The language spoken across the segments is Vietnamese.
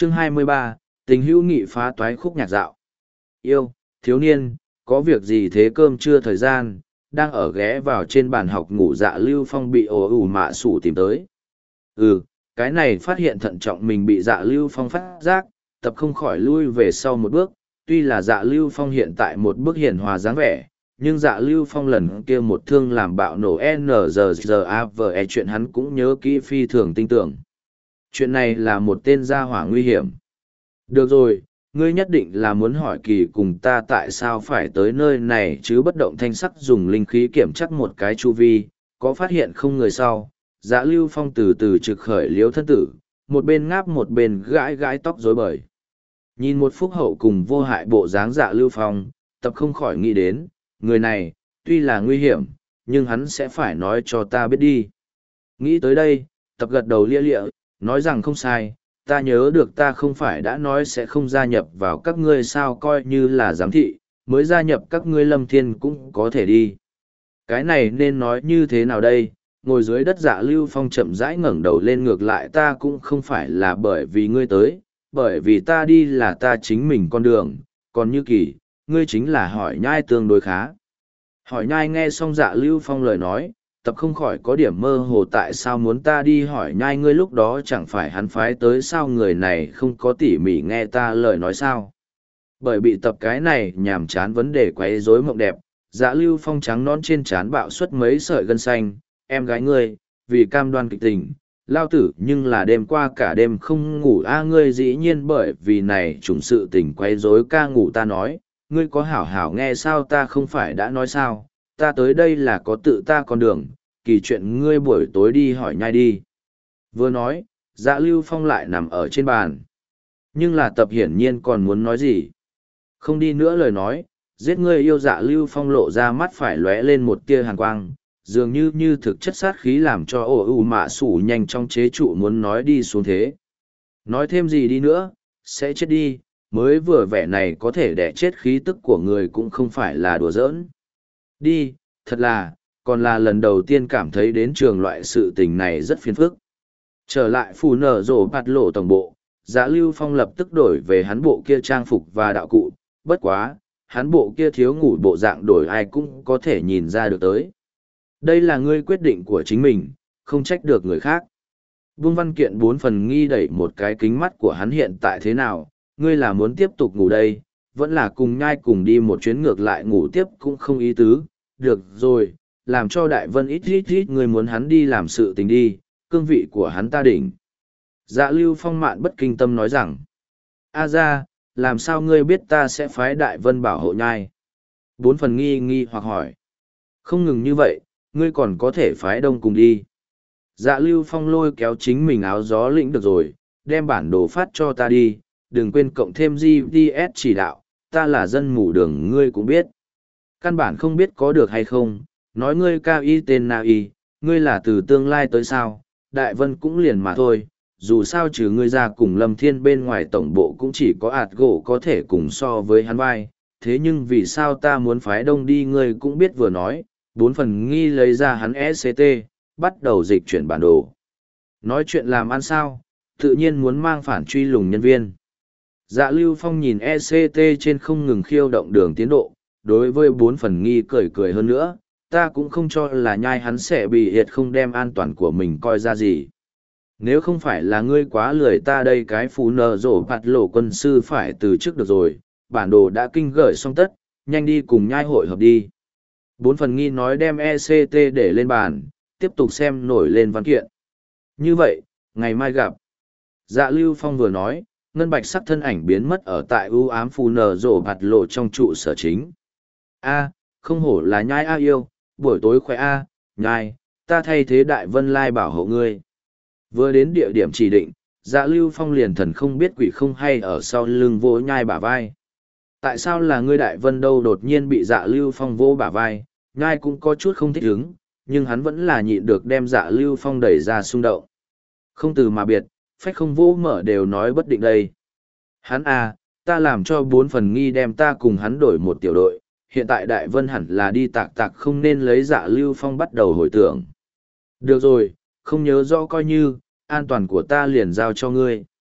Chương 23, tình hữu nghị phá toái khúc nhạc dạo. Yêu, thiếu niên, có việc gì thế? Cơm trưa thời gian, đang ở ghé vào trên bàn học ngủ Dạ Lưu Phong bị ồ ủ mạ sủ tìm tới. Cái này phát hiện thận trọng mình bị Dạ Lưu Phong phát giác, tập không khỏi lui về sau một bước. Tuy là Dạ Lưu Phong hiện tại một bước hiển hòa dáng vẻ, nhưng Dạ Lưu Phong lần kia một thương làm bạo nổ NZZAVE chuyện hắn cũng nhớ kỹ phi thường tinh tưởng. Chuyện này là một tên gia hỏa nguy hiểm. Được rồi, ngươi nhất định là muốn hỏi Kỳ cùng ta tại sao phải tới nơi này chứ? Bất động thanh sắc dùng linh khí kiểm chắc một cái chu vi, có phát hiện không người sau. Dạ Lưu Phong từ từ trực khởi liếu thân tử, một bên ngáp một bên gãi gãi tóc rối bời. Nhìn một phúc hậu cùng vô hại bộ dáng Dạ Lưu Phong, tập không khỏi nghĩ đến, người này, tuy là nguy hiểm, nhưng hắn sẽ phải nói cho ta biết đi. Nghĩ tới đây, tập gật đầu lia lịa, nói rằng không sai, ta nhớ được ta không phải đã nói sẽ không gia nhập vào các ngươi sao, coi như là giám thị, mới gia nhập các ngươi Lâm Thiên cũng có thể đi. Cái này nên nói như thế nào đây? Ngồi dưới đất Dạ Lưu Phong chậm rãi ngẩng đầu lên, ngược lại ta cũng không phải là bởi vì ngươi tới, bởi vì ta đi là ta chính mình con đường, còn như Kỳ, ngươi chính là Hỏi Nhai tương đối khá. Hỏi Nhai nghe xong Dạ Lưu Phong lời nói, tập không khỏi có điểm mơ hồ, tại sao muốn ta đi Hỏi Nhai? Ngươi lúc đó chẳng phải hắn phái tới sao? Người này không có tỉ mỉ nghe ta lời nói sao? Bởi bị tập cái này nhàm chán vấn đề quấy rối mộng đẹp, Dạ Lưu Phong trắng nón trên trán bạo xuất mấy sợi gân xanh. Em gái ngươi, vì cam đoan kịch tình, lao tử nhưng là đêm qua cả đêm không ngủ a. Ngươi dĩ nhiên bởi vì này trùng sự tình quấy rối ca ngủ. Ta nói, ngươi có hảo hảo nghe sao? Ta không phải đã nói sao, ta tới đây là có tự ta con đường, Kỳ chuyện ngươi buổi tối đi Hỏi Nhai đi. Vừa nói, Dạ Lưu Phong lại nằm ở trên bàn. Nhưng là tập hiển nhiên còn muốn nói gì. Không đi nữa lời nói, giết ngươi yêu. Dạ Lưu Phong lộ ra mắt phải lóe lên một tia hàn quang, dường như thực chất sát khí làm cho ổ ủ mạ sủ nhanh trong chế trụ muốn nói đi xuống thế. Nói thêm gì đi nữa, sẽ chết đi, mới vừa vẻ này có thể đẻ chết khí tức của người cũng không phải là đùa giỡn. Đi, thật là, còn là lần đầu tiên cảm thấy đến trường loại sự tình này rất phiền phức. Trở lại phù nở rổ bạt lộ tổng bộ, Dạ Lưu Phong lập tức đổi về hắn bộ kia trang phục và đạo cụ, bất quá, hắn bộ kia thiếu ngủ bộ dạng đổi ai cũng có thể nhìn ra được tới. Đây là ngươi quyết định của chính mình, không trách được người khác. Vương văn kiện 4 phần nghi đẩy một cái kính mắt của hắn hiện tại thế nào, ngươi là muốn tiếp tục ngủ đây, vẫn là cùng Nhai cùng đi một chuyến ngược lại ngủ tiếp cũng không ý tứ. Được rồi, làm cho Đại Vân ít ngươi muốn hắn đi làm sự tình đi, cương vị của hắn ta đỉnh. Dạ Lưu Phong mạn bất kinh tâm nói rằng, a ra, làm sao ngươi biết ta sẽ phái Đại Vân bảo hộ Nhai? 4 phần nghi hoặc hỏi. Không ngừng như vậy, ngươi còn có thể phái Đông cùng đi. Dạ Lưu Phong lôi kéo chính mình áo gió lĩnh được rồi, đem bản đồ phát cho ta đi, đừng quên cộng thêm GPS chỉ đạo, ta là dân mù đường ngươi cũng biết. Căn bản không biết có được hay không, nói ngươi cao y tên nào y, ngươi là từ tương lai tới sao, Đại Vân cũng liền mà thôi, dù sao trừ ngươi ra cùng Lâm Thiên bên ngoài tổng bộ cũng chỉ có ạt gỗ có thể cùng so với hắn vai, thế nhưng vì sao ta muốn phái Đông đi ngươi cũng biết. Vừa nói, 4 phần nghi lấy ra hắn ECT, bắt đầu dịch chuyển bản đồ. Nói chuyện làm ăn sao, tự nhiên muốn mang phản truy lùng nhân viên. Dạ Lưu Phong nhìn ECT trên không ngừng khiêu động đường tiến độ, đối với 4 phần nghi cười hơn nữa, ta cũng không cho là Nhai hắn sẽ bị hiệt không đem an toàn của mình coi ra gì. Nếu không phải là ngươi quá lười, ta đây cái phú nở rổ bạt lộ quân sư phải từ trước được rồi, bản đồ đã kinh gửi xong tất, nhanh đi cùng Nhai hội hợp đi. 4 phần nghi nói đem ECT để lên bàn, tiếp tục xem nổi lên văn kiện. Như vậy, ngày mai gặp. Dạ Lưu Phong vừa nói, ngân bạch sắc thân ảnh biến mất ở tại ưu ám phù nở rổ bạt lộ trong trụ sở chính. A, không hổ là Nhai a yêu, buổi tối khỏe a, Nhai, ta thay thế Đại Vân Lai bảo hộ ngươi. Vừa đến địa điểm chỉ định, Dạ Lưu Phong liền thần không biết quỷ không hay ở sau lưng vỗ Nhai bả vai. Tại sao là ngươi Đại Vân đâu? Đột nhiên bị Dạ Lưu Phong vỗ bả vai, Nhai cũng có chút không thích ứng, nhưng hắn vẫn là nhịn được đem Dạ Lưu Phong đẩy ra xung động. Không từ mà biệt, phách không vỗ mở đều nói bất định đây. Hắn à, ta làm cho 4 phần nghi đem ta cùng hắn đổi một tiểu đội, hiện tại Đại Vân hẳn là đi tạc không nên lấy. Dạ Lưu Phong bắt đầu hồi tưởng. Được rồi, không nhớ rõ coi như, an toàn của ta liền giao cho ngươi.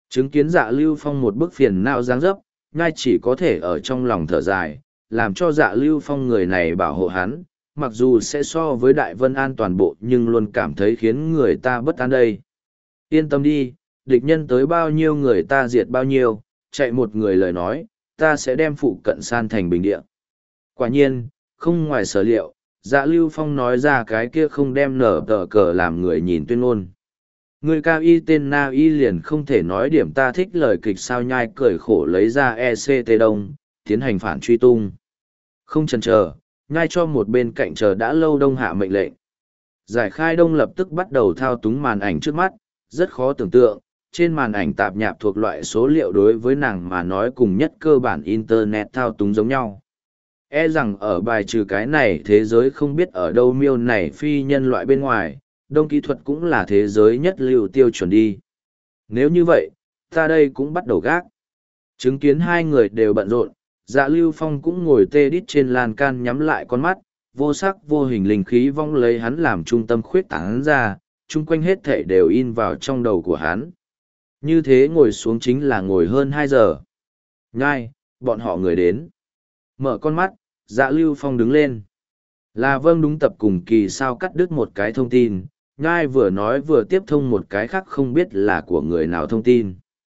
Chứng kiến Dạ Lưu Phong một bức phiền não dáng dấp, nhai chỉ có thể ở trong lòng thở dài, làm cho Dạ Lưu Phong người này bảo hộ hắn, mặc dù sẽ so với Đại Vân An toàn bộ nhưng luôn cảm thấy khiến người ta bất an đây. Yên tâm đi, địch nhân tới bao nhiêu người ta diệt bao nhiêu, chạy một người lời nói, ta sẽ đem phụ cận san thành bình địa. Quả nhiên, không ngoài sở liệu, Dạ Lưu Phong nói ra cái kia không đem nở tờ cờ làm người nhìn tuyên ngôn. Người cao y tên Na Y liền không thể nói điểm ta thích lời kịch sao nhai cười khổ lấy ra ECT đông, tiến hành phản truy tung. Không chần chờ, nhai cho một bên cạnh chờ đã lâu đông hạ mệnh lệnh. Giải khai đông lập tức bắt đầu thao túng màn ảnh trước mắt, rất khó tưởng tượng, trên màn ảnh tạp nhạp thuộc loại số liệu đối với nàng mà nói cùng nhất cơ bản Internet thao túng giống nhau. E rằng ở bài trừ cái này thế giới không biết ở đâu miêu này phi nhân loại bên ngoài, đông kỹ thuật cũng là thế giới nhất lưu tiêu chuẩn đi. Nếu như vậy, ta đây cũng bắt đầu gác. Chứng kiến hai người đều bận rộn, Dạ Lưu Phong cũng ngồi tê đít trên lan can nhắm lại con mắt, vô sắc vô hình linh khí vong lấy hắn làm trung tâm khuyết tán ra, chung quanh hết thảy đều in vào trong đầu của hắn. Như thế ngồi xuống chính là ngồi hơn 2 giờ. Nhai, bọn họ người đến. Mở con mắt, Dạ Lưu Phong đứng lên. Là vâng đúng tập cùng kỳ sao cắt đứt một cái thông tin, Nhai vừa nói vừa tiếp thông một cái khác không biết là của người nào thông tin.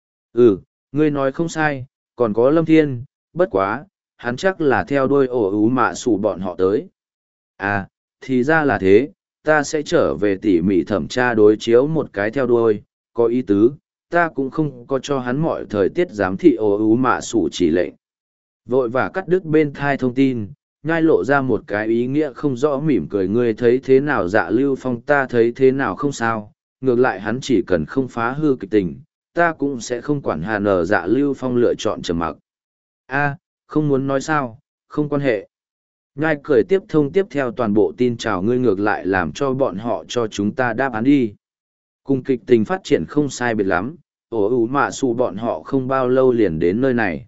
Ngươi nói không sai, còn có Lâm Thiên, bất quá, hắn chắc là theo đuôi ổ ú mạ sủ bọn họ tới. À, thì ra là thế, ta sẽ trở về tỉ mỉ thẩm tra đối chiếu một cái theo đuôi, có ý tứ, ta cũng không có cho hắn mọi thời tiết giám thị ổ ú mạ sủ chỉ lệnh. Vội và cắt đứt bên thai thông tin, Nhai lộ ra một cái ý nghĩa không rõ mỉm cười ngươi thấy thế nào Dạ Lưu Phong ta thấy thế nào không sao, ngược lại hắn chỉ cần không phá hư kịch tình, ta cũng sẽ không quản hà nở Dạ Lưu Phong lựa chọn trầm mặc. Không muốn nói sao, không quan hệ. Nhai cười tiếp thông tiếp theo toàn bộ tin chào ngươi ngược lại làm cho bọn họ cho chúng ta đáp án đi. Cùng kịch tình phát triển không sai biệt lắm, ổ ủ mạ xù bọn họ không bao lâu liền đến nơi này.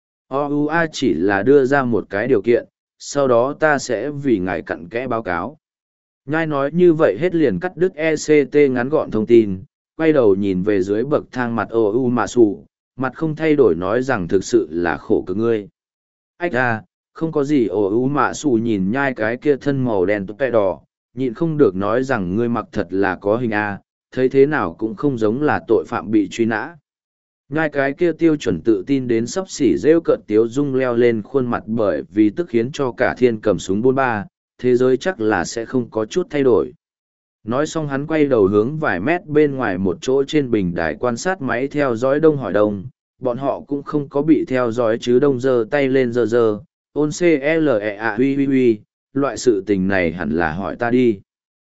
OUA chỉ là đưa ra một cái điều kiện, sau đó ta sẽ vì ngài cặn kẽ báo cáo. Nhai nói như vậy hết liền cắt đứt ECT ngắn gọn thông tin, quay đầu nhìn về dưới bậc thang mặt OU mạ xù, mặt không thay đổi nói rằng thực sự là khổ cực ngươi. Ách ra, không có gì OU mạ xù nhìn nhai cái kia thân màu đen tóc đỏ, nhịn không được nói rằng ngươi mặc thật là có hình A, thấy thế nào cũng không giống là tội phạm bị truy nã. Nhai cái kia tiêu chuẩn tự tin đến sắp xỉ rêu cợt tiếu dung leo lên khuôn mặt bởi vì tức khiến cho cả thiên cầm súng 43, thế giới chắc là sẽ không có chút thay đổi. Nói xong hắn quay đầu hướng vài mét bên ngoài một chỗ trên bình đài quan sát máy theo dõi đông hỏi đông, bọn họ cũng không có bị theo dõi chứ đông giơ tay lên giơ, ôn CLEA huy, loại sự tình này hẳn là hỏi ta đi.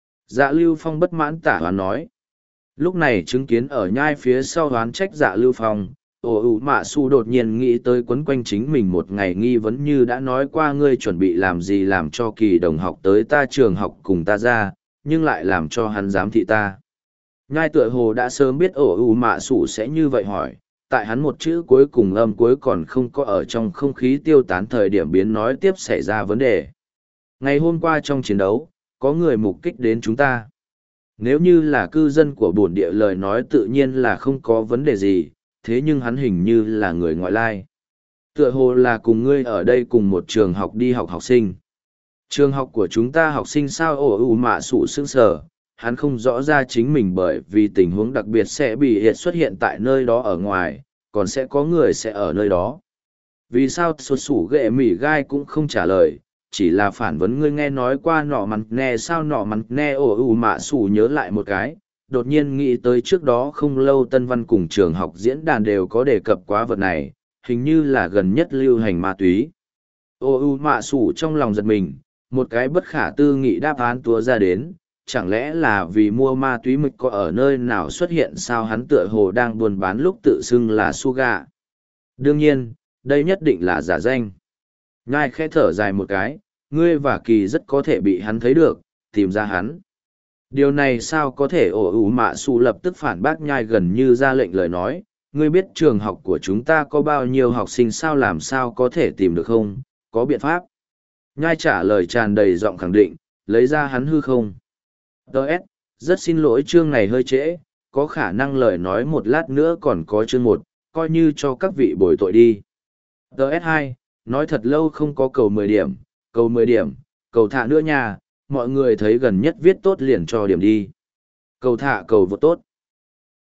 Dạ Lưu Phong bất mãn tả hoán nói. Lúc này chứng kiến ở nhai phía sau hoán trách Dạ Lưu Phong, ổ ủ mạ su đột nhiên nghĩ tới quấn quanh chính mình một ngày nghi vấn như đã nói qua ngươi chuẩn bị làm gì làm cho kỳ đồng học tới ta trường học cùng ta ra, nhưng lại làm cho hắn giám thị ta. Nhai tựa hồ đã sớm biết ổ ủ mạ su sẽ như vậy hỏi, tại hắn một chữ cuối cùng âm cuối còn không có ở trong không khí tiêu tán thời điểm biến nói tiếp xảy ra vấn đề. Ngày hôm qua trong chiến đấu, có người mục kích đến chúng ta. Nếu như là cư dân của bổn địa lời nói tự nhiên là không có vấn đề gì, thế nhưng hắn hình như là người ngoại lai. Tựa hồ là cùng ngươi ở đây cùng một trường học đi học học sinh. Trường học của chúng ta học sinh sao ổ ủ mạ sụ sững sờ, hắn không rõ ra chính mình bởi vì tình huống đặc biệt sẽ bị hiện xuất hiện tại nơi đó ở ngoài, còn sẽ có người sẽ ở nơi đó. Vì sao sụt sủ ghệ mỉ gai cũng không trả lời, chỉ là phản vấn ngươi nghe nói qua nọ mắn nghe sao nọ mắn nghe ổ ủ mạ sủ nhớ lại một cái, đột nhiên nghĩ tới trước đó không lâu Tân Văn cùng trường học diễn đàn đều có đề cập quá vật này, hình như là gần nhất lưu hành ma túy. Ổ ủ mạ sủ trong lòng giật mình, một cái bất khả tư nghị đáp án túa ra đến, chẳng lẽ là vì mua ma túy mực có ở nơi nào xuất hiện sao hắn tựa hồ đang buôn bán lúc tự xưng là Suga. Đương nhiên, đây nhất định là giả danh. Nhai khẽ thở dài một cái, ngươi và kỳ rất có thể bị hắn thấy được, tìm ra hắn. Điều này sao có thể ổ ủ mạ xù lập tức phản bác nhai gần như ra lệnh lời nói, ngươi biết trường học của chúng ta có bao nhiêu học sinh sao làm sao có thể tìm được không, có biện pháp. Nhai trả lời tràn đầy giọng khẳng định, lấy ra hắn hư không. Đợt, rất xin lỗi chương này hơi trễ, có khả năng lời nói một lát nữa còn có chương một, coi như cho các vị bồi tội đi. TS2, nói thật lâu không có cầu 10 điểm, cầu 10 điểm, cầu thả nữa nha, mọi người thấy gần nhất viết tốt liền cho điểm đi. Cầu thả cầu vượt tốt.